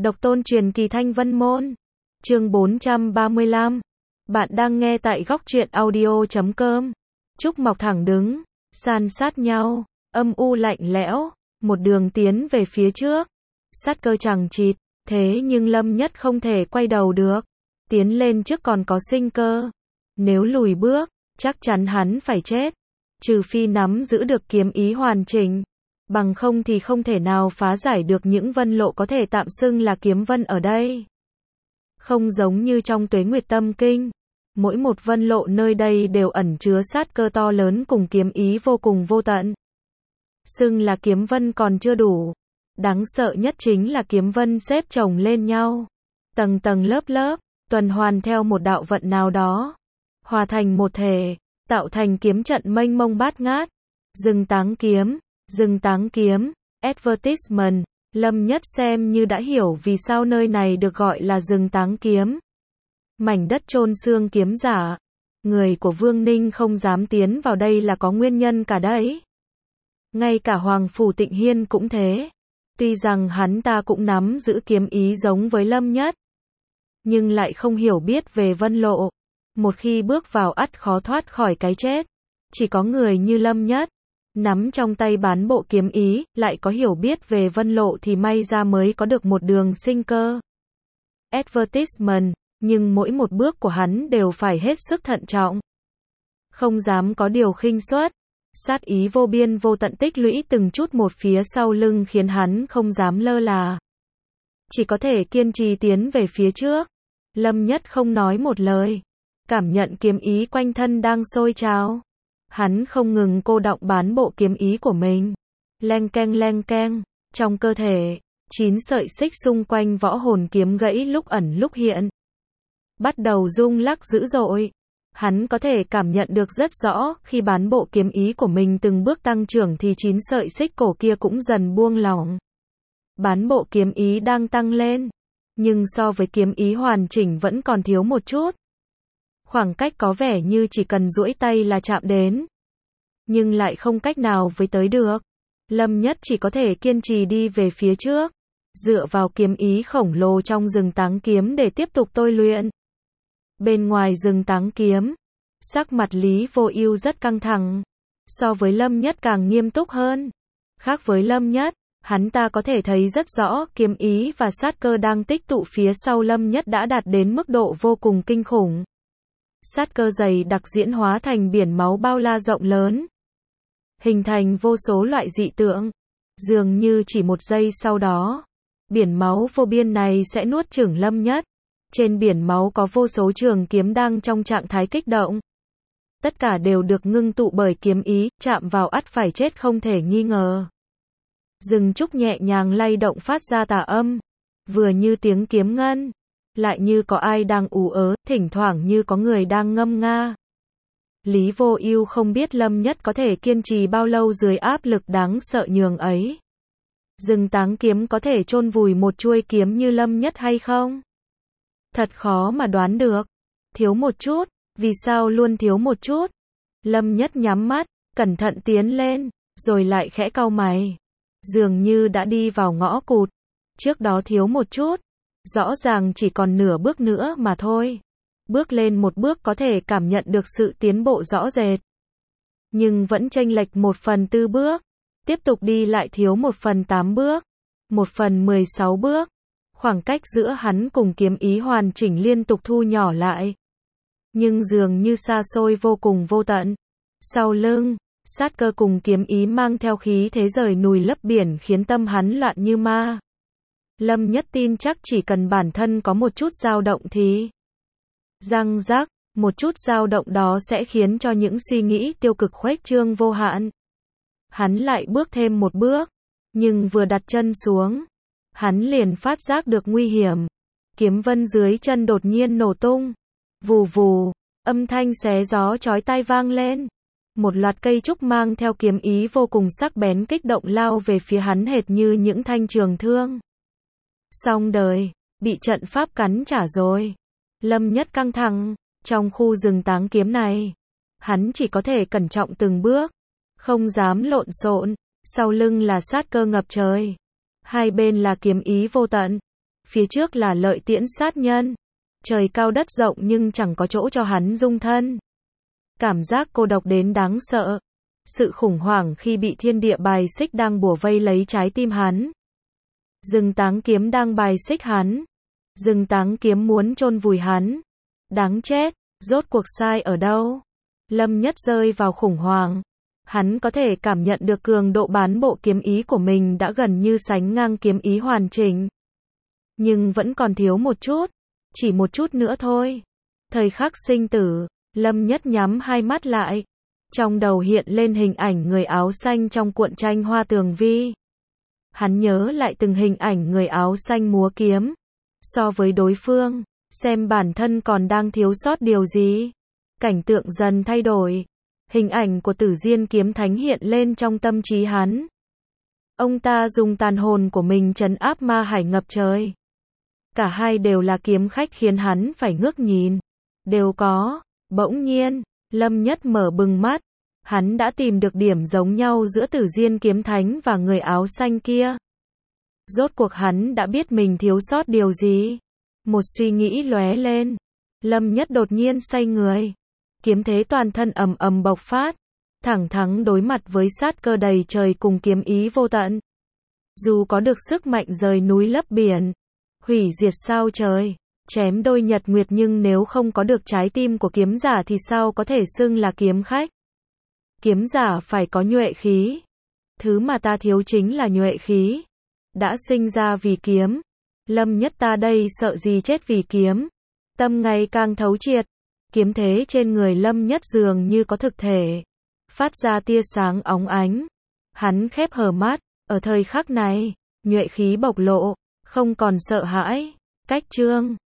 Độc tôn truyền kỳ Thanh Vân Môn. Chương 435. Bạn đang nghe tại góc truyện audio.com. Trúc mọc thẳng đứng, san sát nhau, âm u lạnh lẽo, một đường tiến về phía trước. Sát cơ chằng chịt, thế nhưng Lâm Nhất không thể quay đầu được. Tiến lên trước còn có sinh cơ. Nếu lùi bước, chắc chắn hắn phải chết. Trừ phi nắm giữ được kiếm ý hoàn chỉnh. Bằng không thì không thể nào phá giải được những vân lộ có thể tạm xưng là kiếm vân ở đây. Không giống như trong Tuế Nguyệt Tâm Kinh. Mỗi một vân lộ nơi đây đều ẩn chứa sát cơ to lớn cùng kiếm ý vô cùng vô tận. Xưng là kiếm vân còn chưa đủ. Đáng sợ nhất chính là kiếm vân xếp chồng lên nhau. Tầng tầng lớp lớp, tuần hoàn theo một đạo vận nào đó. Hòa thành một thể, tạo thành kiếm trận mênh mông bát ngát. Rừng táng kiếm, advertisement. Lâm Nhất xem như đã hiểu vì sao nơi này được gọi là rừng táng kiếm. Mảnh đất chôn xương kiếm giả. Người của Vương Ninh không dám tiến vào đây là có nguyên nhân cả đấy. Ngay cả Hoàng Phủ Tịnh Hiên cũng thế. Tuy rằng hắn ta cũng nắm giữ kiếm ý giống với Lâm Nhất, nhưng lại không hiểu biết về vân lộ. Một khi bước vào ắt khó thoát khỏi cái chết. Chỉ có người như Lâm Nhất, nắm trong tay bán bộ kiếm ý, lại có hiểu biết về vân lộ thì may ra mới có được một đường sinh cơ. Advertisement, nhưng mỗi một bước của hắn đều phải hết sức thận trọng. Không dám có điều khinh suất. Sát ý vô biên vô tận tích lũy từng chút một phía sau lưng khiến hắn không dám lơ là. Chỉ có thể kiên trì tiến về phía trước. Lâm Nhất không nói một lời. Cảm nhận kiếm ý quanh thân đang sôi trào. Hắn không ngừng cô đọng bán bộ kiếm ý của mình. Leng keng, trong cơ thể, 9 sợi xích xung quanh võ hồn kiếm gãy lúc ẩn lúc hiện. Bắt đầu rung lắc dữ dội. Hắn có thể cảm nhận được rất rõ, khi bán bộ kiếm ý của mình từng bước tăng trưởng thì 9 sợi xích cổ kia cũng dần buông lỏng. Bán bộ kiếm ý đang tăng lên, nhưng so với kiếm ý hoàn chỉnh vẫn còn thiếu một chút. Khoảng cách có vẻ như chỉ cần duỗi tay là chạm đến, nhưng lại không cách nào với tới được. Lâm Nhất chỉ có thể kiên trì đi về phía trước, dựa vào kiếm ý khổng lồ trong rừng táng kiếm để tiếp tục tôi luyện. Bên ngoài rừng táng kiếm, sắc mặt Lý Vô Ưu rất căng thẳng, so với Lâm Nhất càng nghiêm túc hơn. Khác với Lâm Nhất, hắn ta có thể thấy rất rõ kiếm ý và sát cơ đang tích tụ phía sau Lâm Nhất đã đạt đến mức độ vô cùng kinh khủng. Sát cơ dày đặc diễn hóa thành biển máu bao la rộng lớn, hình thành vô số loại dị tượng. Dường như chỉ một giây sau đó, biển máu vô biên này sẽ nuốt chửng Lâm Nhất. Trên biển máu có vô số trường kiếm đang trong trạng thái kích động. Tất cả đều được ngưng tụ bởi kiếm ý, chạm vào ắt phải chết không thể nghi ngờ. Rừng trúc nhẹ nhàng lay động phát ra tà âm, vừa như tiếng kiếm ngân, lại như có ai đang ù ớ, thỉnh thoảng như có người đang ngâm nga. Lý Vô Ưu không biết Lâm Nhất có thể kiên trì bao lâu dưới áp lực đáng sợ nhường ấy. Rừng táng kiếm có thể chôn vùi một chuôi kiếm như Lâm Nhất hay không? Thật khó mà đoán được. Thiếu một chút, vì sao luôn thiếu một chút? Lâm Nhất nhắm mắt, cẩn thận tiến lên, rồi lại khẽ cau mày. Dường như đã đi vào ngõ cụt. Trước đó thiếu một chút, rõ ràng chỉ còn nửa bước nữa mà thôi. Bước lên một bước có thể cảm nhận được sự tiến bộ rõ rệt. Nhưng vẫn chênh lệch 1/4 bước. Tiếp tục đi lại thiếu 1/8 bước. 1/16 bước. Khoảng cách giữa hắn cùng kiếm ý hoàn chỉnh liên tục thu nhỏ lại. Nhưng dường như xa xôi vô cùng vô tận. Sau lưng, sát cơ cùng kiếm ý mang theo khí thế rời núi lấp biển khiến tâm hắn loạn như ma. Lâm Nhất tin chắc chỉ cần bản thân có một chút dao động thì răng rắc, một chút dao động đó sẽ khiến cho những suy nghĩ tiêu cực khuếch trương vô hạn. Hắn lại bước thêm một bước, nhưng vừa đặt chân xuống, hắn liền phát giác được nguy hiểm. Kiếm vân dưới chân đột nhiên nổ tung. Vù vù, âm thanh xé gió chói tai vang lên. Một loạt cây trúc mang theo kiếm ý vô cùng sắc bén kích động lao về phía hắn hệt như những thanh trường thương. Xong đời, bị trận pháp cắn trả rồi. Lâm Nhất căng thẳng, trong khu rừng táng kiếm này, hắn chỉ có thể cẩn trọng từng bước, không dám lộn xộn, sau lưng là sát cơ ngập trời. Hai bên là kiếm ý vô tận. phía trước là lợi tiễn sát nhân. Trời cao đất rộng nhưng chẳng có chỗ cho hắn dung thân. Cảm giác cô độc đến đáng sợ. Sự khủng hoảng khi bị thiên địa bài xích đang bủa vây lấy trái tim hắn. Rừng táng kiếm đang bài xích hắn. Rừng táng kiếm muốn chôn vùi hắn. Đáng chết, rốt cuộc sai ở đâu? Lâm Nhất rơi vào khủng hoảng. Hắn có thể cảm nhận được cường độ bán bộ kiếm ý của mình đã gần như sánh ngang kiếm ý hoàn chỉnh. Nhưng vẫn còn thiếu một chút. Chỉ một chút nữa thôi. Thời khắc sinh tử, Lâm Nhất nhắm hai mắt lại. Trong đầu hiện lên hình ảnh người áo xanh trong cuộn tranh Hoa Tường Vi. Hắn nhớ lại từng hình ảnh người áo xanh múa kiếm. So với đối phương, xem bản thân còn đang thiếu sót điều gì. Cảnh tượng dần thay đổi. Hình ảnh của Tử Diên kiếm thánh hiện lên trong tâm trí hắn. Ông ta dùng tàn hồn của mình trấn áp ma hải ngập trời. Cả hai đều là kiếm khách khiến hắn phải ngước nhìn. Đều có. Bỗng nhiên, Lâm Nhất mở bừng mắt. Hắn đã tìm được điểm giống nhau giữa Tử Diên kiếm thánh và người áo xanh kia. Rốt cuộc hắn đã biết mình thiếu sót điều gì. Một suy nghĩ lóe lên. Lâm Nhất đột nhiên xoay người. Kiếm thế toàn thân ầm ầm bộc phát. Thẳng thắn đối mặt với sát cơ đầy trời cùng kiếm ý vô tận. Dù có được sức mạnh rời núi lấp biển, hủy diệt sao trời, chém đôi nhật nguyệt, nhưng nếu không có được trái tim của kiếm giả thì sao có thể xưng là kiếm khách? Kiếm giả phải có nhuệ khí. Thứ mà ta thiếu chính là nhuệ khí. Đã sinh ra vì kiếm. Lâm Nhất ta đây sợ gì chết vì kiếm. Tâm ngày càng thấu triệt. Kiếm thế trên người Lâm Nhất dường như có thực thể. Phát ra tia sáng óng ánh. Hắn khép hờ mắt. Ở thời khắc này, nhuệ khí bộc lộ. Không còn sợ hãi. Cách chương